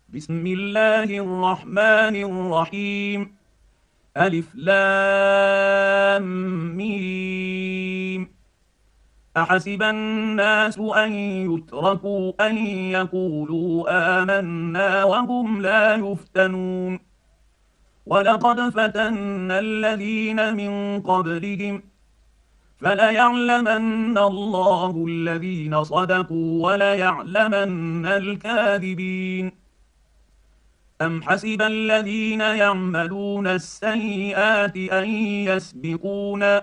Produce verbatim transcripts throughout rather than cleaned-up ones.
بسم الله الرحمن الرحيم. ألف لام ميم. أحسب الناس أن يتركوا أن يقولوا آمنا وهم لا يفتنون. ولقد فتنا الذين من قبلهم فليعلمن الله الذين صدقوا وليعلمن الكاذبين. أم حسب الذين يعملون السيئات أن يسبقونا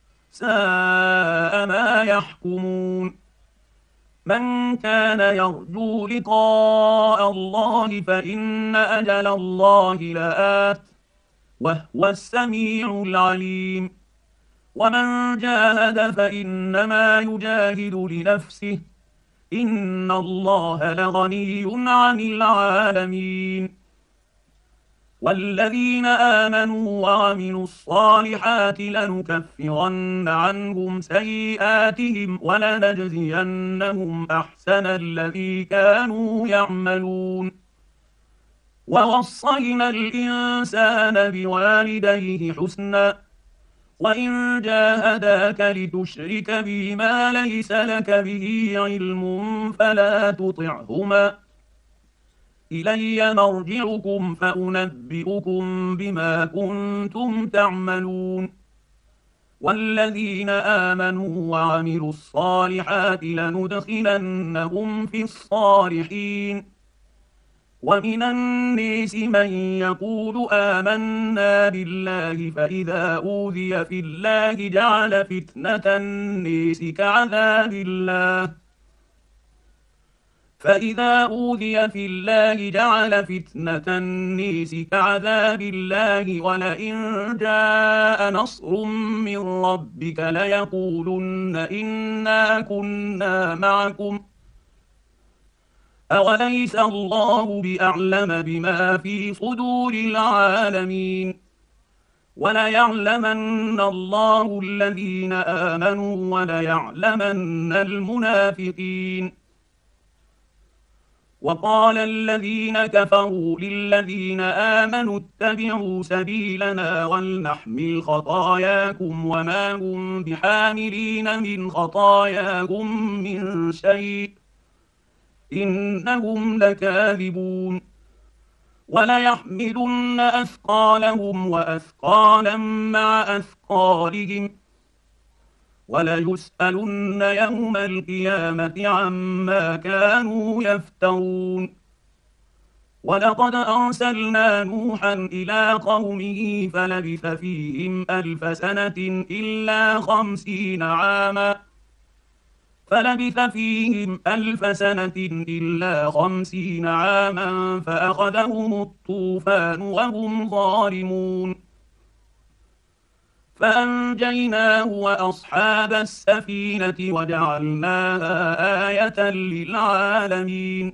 ساء ما يحكمون. من كان يرجو لقاء الله فإن أجل الله لآت وهو السميع العليم. ومن جاهد فإنما يجاهد لنفسه إن الله لغني عن العالمين. والذين آمنوا وعملوا الصالحات لنكفرن عنهم سيئاتهم ولنجزينهم أحسن الذي كانوا يعملون. ووصينا الإنسان بوالديه حسنا وإن جاهداك لتشرك بي ما ليس لك به علم فلا تطعهما إلي مرجعكم فأنبئكم بما كنتم تعملون. والذين آمنوا وعملوا الصالحات لندخلنهم في الصالحين. ومن الناس من يقول آمنا بالله فإذا أوذي في الله جعل فتنة الناس كعذاب الله فإذا أوذي في الله جعل فتنة الناس كعذاب الله ولئن جاء نصر من ربك ليقولن إنا كنا معكم أوليس الله بأعلم بما في صدور العالمين. وليعلمن الله الذين آمنوا وليعلمن المنافقين. وقال الذين كفروا للذين آمنوا اتبعوا سبيلنا ولنحمل خطاياكم وما هم بحاملين من خطاياكم من شيء إنهم لكاذبون. وليحملن أثقالهم وأثقالا مع أثقالهم وليسألن يوم القيامة عما كانوا يفترون. ولقد أرسلنا نوحا إلى قومه فلبث فيهم ألف سنة إلا خمسين عاما فلبث فيهم ألف سنة إلا خمسين عاما فأخذهم الطوفان وهم ظالمون فأنجيناه وأصحاب السفينة وجعلناها آية للعالمين.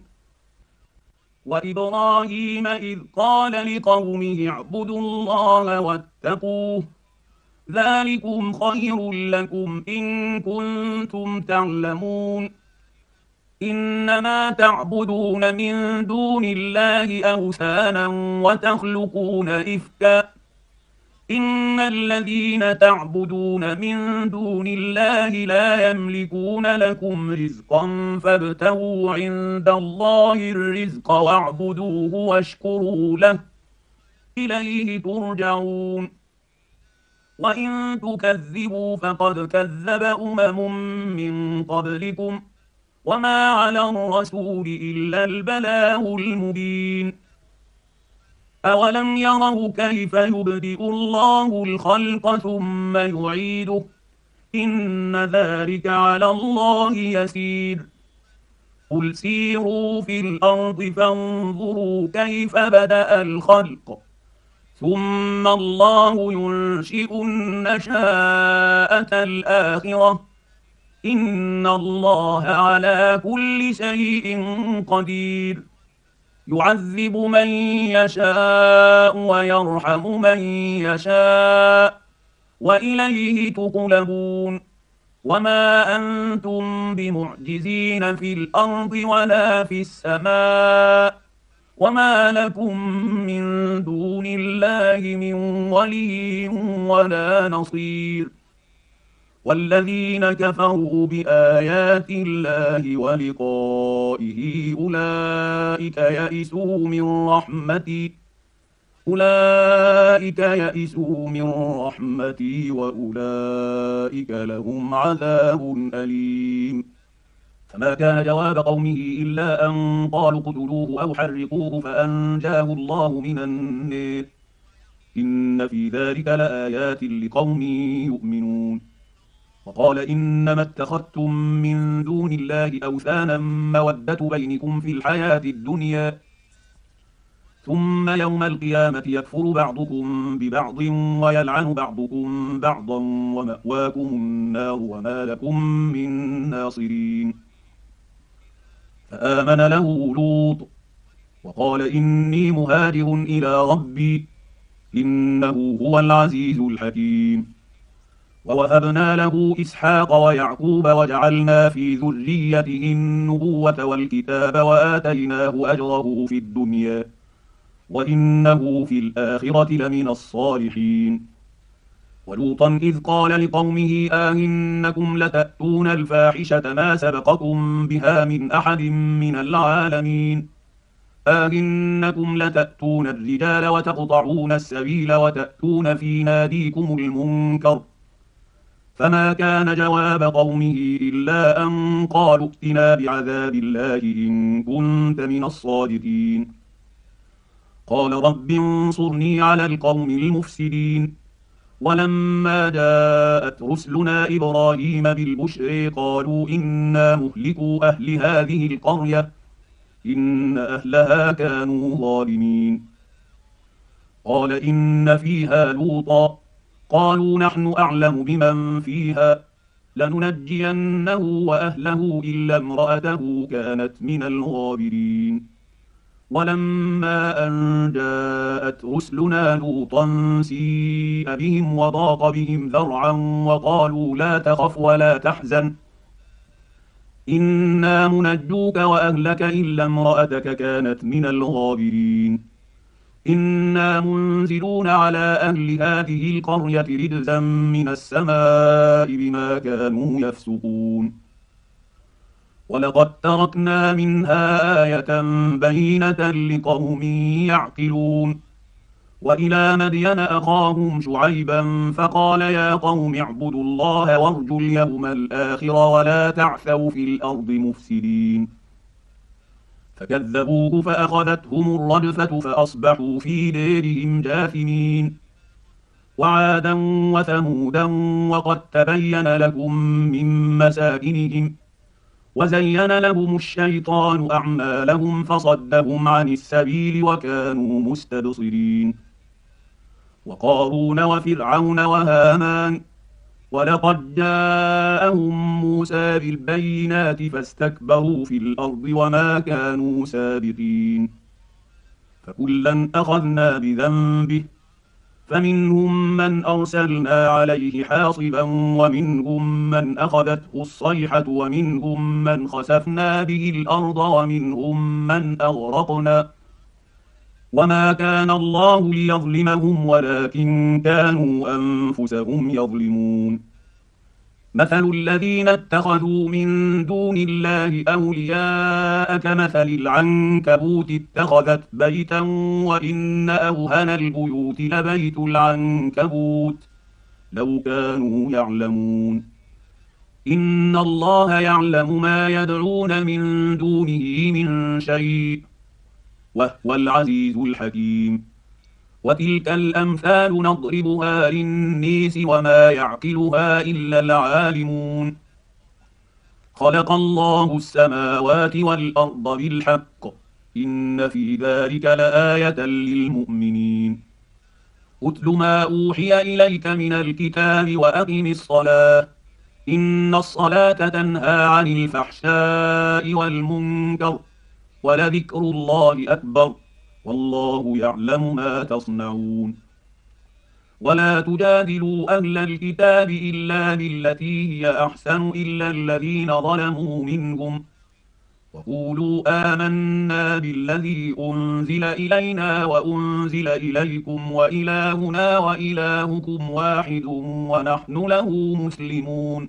وإبراهيم إذ قال لقومه اعبدوا الله واتقوه ذلكم خير لكم إن كنتم تعلمون. إنما تعبدون من دون الله أوثانا وتخلقون إفكا إن الذين تعبدون من دون الله لا يملكون لكم رزقا فابتغوا عند الله الرزق واعبدوه واشكروا له إليه ترجعون. وإن تكذبوا فقد كذب أمم من قبلكم وما على الرسول إلا البلاغ المبين. أولم يروا كيف يبدئ الله الخلق ثم يعيده إن ذلك على الله يسير. قل سيروا في الأرض فانظروا كيف بدأ الخلق ثم الله ينشئ النشاءة الآخرة إن الله على كل شيء قدير. يعذب من يشاء ويرحم من يشاء وإليه تقلبون. وما أنتم بمعجزين في الأرض ولا في السماء وما لكم من دون الله من ولي ولا نصير. والذين كفروا بآيات الله ولقائه أولئك يئسوا من رحمتي أولئك يئسوا من رحمتي وأولئك لهم عذاب أليم. فما كان جواب قومه إلا أن قالوا اقتلوه أو حرقوه فأنجاه الله من النار. إن في ذلك لآيات لقوم يؤمنون. وقال إنما اتخذتم من دون الله أوثانا مودة بينكم في الحياة الدنيا ثم يوم القيامة يكفر بعضكم ببعض ويلعن بعضكم بعضا ومأواكم النار وما لكم من ناصرين. فآمن له لوط وقال إني مهاجر إلى ربي إنه هو العزيز الحكيم. ووهبنا له إسحاق ويعقوب وجعلنا في ذريته النبوة والكتاب وآتيناه أجره في الدنيا وإنه في الآخرة لمن الصالحين. ولوطا إذ قال لقومه آئنكم لتأتون الفاحشة ما سبقكم بها من أحد من العالمين آئنكم لتأتون الرجال وتقطعون السبيل وتأتون في ناديكم المنكر. فما كان جواب قومه إلا أن قالوا ائتنا بعذاب الله إن كنت من الصادقين. قال رب انصرني على القوم المفسدين. ولما جاءت رسلنا إبراهيم بالبشر قالوا إنا مهلكوا أهل هذه القرية إن أهلها كانوا ظالمين. قال إن فيها لوطا قالوا نحن أعلم بمن فيها لننجينه وأهله إلا امرأته كانت من الغابرين. ولما أن جاءت رسلنا لوطا سيء بهم وضاق بهم ذرعا وقالوا لا تخف ولا تحزن إنا منجوك وأهلك إلا امرأتك كانت من الغابرين. إنا منزلون على أهل هذه القرية رجزا من السماء بما كانوا يفسقون. ولقد تركنا منها آية بينة لقوم يعقلون. وإلى مدين أخاهم شعيبا فقال يا قوم اعبدوا الله وارجوا اليوم الآخر ولا تعثوا في الأرض مفسدين. فكذبوه فأخذتهم الرجفة فأصبحوا في ديرهم جاثمين. وعادا وثمودا وقد تبين لكم من مساكنهم وزين لهم الشيطان أعمالهم فصدهم عن السبيل وكانوا مستبصرين. وقارون وفرعون وهامان ولقد جاءهم موسى بالبينات فاستكبروا في الأرض وما كانوا سابقين. فكلا أخذنا بذنبه فمنهم من أرسلنا عليه حاصبا ومنهم من أخذته الصيحة ومنهم من خسفنا به الأرض ومنهم من أغرقنا وما كان الله ليظلمهم ولكن كانوا أنفسهم يظلمون. مثل الذين اتخذوا من دون الله أولياء كمثل العنكبوت اتخذت بيتا وإن أوهن البيوت لبيت العنكبوت لو كانوا يعلمون. إن الله يعلم ما يدعون من دونه من شيء وهو العزيز الحكيم. وتلك الأمثال نضربها للناس وما يعقلها إلا العالمون. خلق الله السماوات والأرض بالحق إن في ذلك لآية للمؤمنين. أتل ما أوحي إليك من الكتاب وأقم الصلاة إن الصلاة تنهى عن الفحشاء والمنكر ولذكر الله أكبر والله يعلم ما تصنعون. ولا تجادلوا أهل الكتاب إلا بالتي هي أحسن إلا الذين ظلموا منهم وقولوا آمنا بالذي أنزل إلينا وأنزل إليكم وإلهنا وإلهكم واحد ونحن له مسلمون.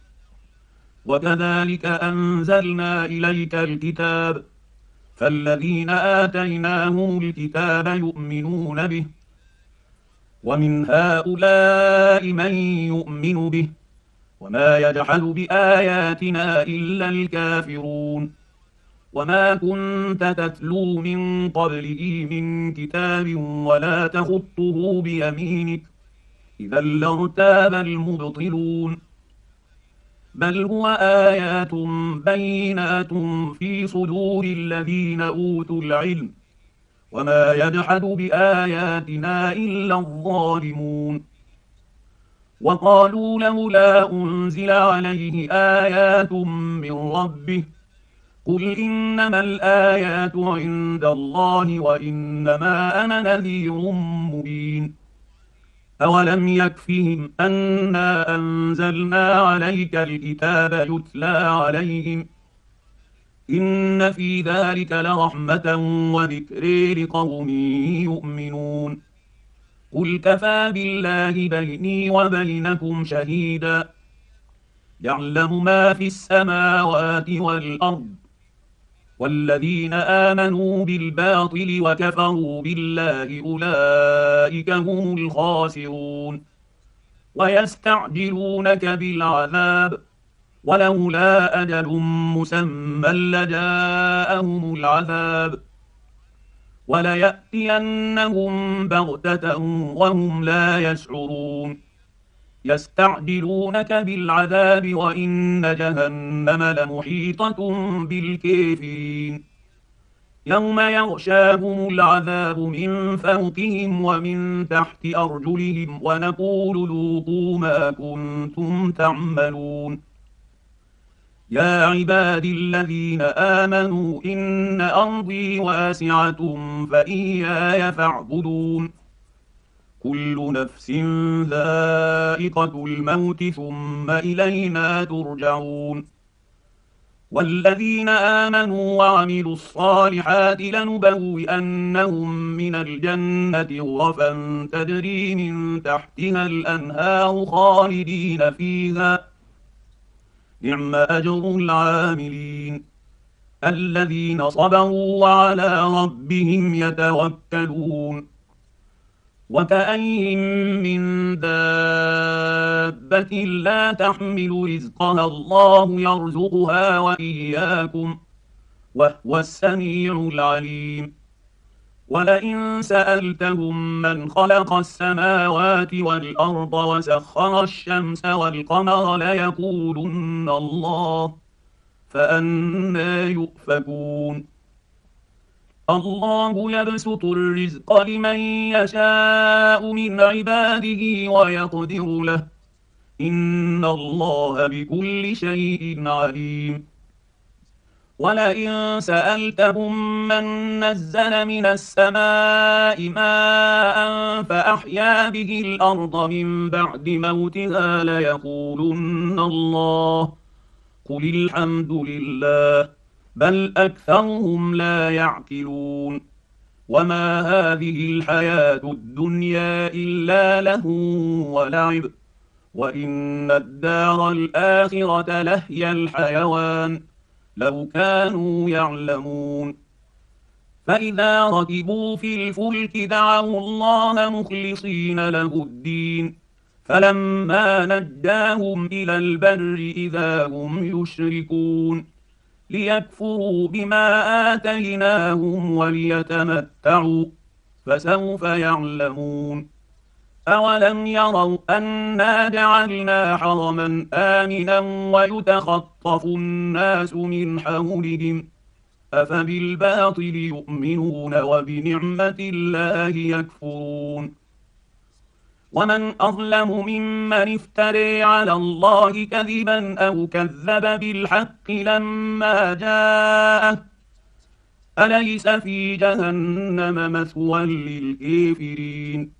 وكذلك أنزلنا إليك الكتاب فالذين آتيناهم الكتاب يؤمنون به ومن هؤلاء من يؤمن به وما يجحد بآياتنا إلا الكافرون. وما كنت تتلو من قبله من كتاب ولا تخطه بيمينك إذا لارتاب المبطلون. بل هو آيات بينات في صدور الذين أوتوا العلم وما يجحد بآياتنا إلا الظالمون. وقالوا لولا أنزل عليه آيات من ربه قل إنما الآيات عند الله وإنما أنا نذير مبين. أولم يكفهم أنا أنزلنا عليك الكتاب يتلى عليهم إن في ذلك لرحمة وذكر لقوم يؤمنون. قل كفى بالله بيني وبينكم شهيدا يعلم ما في السماوات والأرض والذين آمنوا بالباطل وكفروا بالله أولئك هم الخاسرون. ويستعجلونك بالعذاب ولولا أجل مسمى لجاءهم العذاب وليأتينهم بغتة وهم لا يشعرون. يستعجلونك بالعذاب وإن جهنم لمحيطة بالكافرين. يوم يغشاهم العذاب من فوقهم ومن تحت أرجلهم ونقول ذوقوا ما كنتم تعملون. يا عبادي الذين آمنوا إن أرضي واسعة فإياي فاعبدون. كل نفس ذائقة الموت ثم إلينا ترجعون. والذين آمنوا وعملوا الصالحات لنبوئنهم من الجنة غرفا تجري من تحتها الأنهار خالدين فيها نعم أجر العاملين الذين صبروا وعلى ربهم يتوكلون. وكأين من دابة لا تحمل رزقها الله يرزقها وإياكم وهو السميع العليم. ولئن سألتهم من خلق السماوات والأرض وسخر الشمس والقمر ليقولن الله فأنى يؤفكون. الله يبسط الرزق لمن يشاء من عباده ويقدر له إن الله بكل شيء عليم. ولئن سألتهم من نزل من السماء ماء فأحيا به الأرض من بعد موتها ليقولن الله قل الحمد لله بل أكثرهم لا يعقلون. وما هذه الحياة الدنيا إلا له ولعب وإن الدار الآخرة لهي الحيوان لو كانوا يعلمون. فإذا ركبوا في الفلك دعوا الله مخلصين له الدين فلما نجاهم إلى البر إذا هم يشركون ليكفروا بما آتيناهم وليتمتعوا فسوف يعلمون. أولم يروا أنا جعلنا حرما آمنا ويتخطف الناس من حولهم أفبالباطل يؤمنون وبنعمة الله يكفرون. ومن أظلم ممن افتري على الله كذبا أو كذب بالحق لما جاءه أليس في جهنم مثوى للكافرين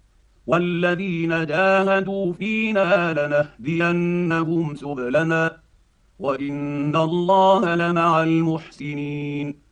والذين جاهدوا فينا لنهدينهم سبلنا وان الله لمع المحسنين.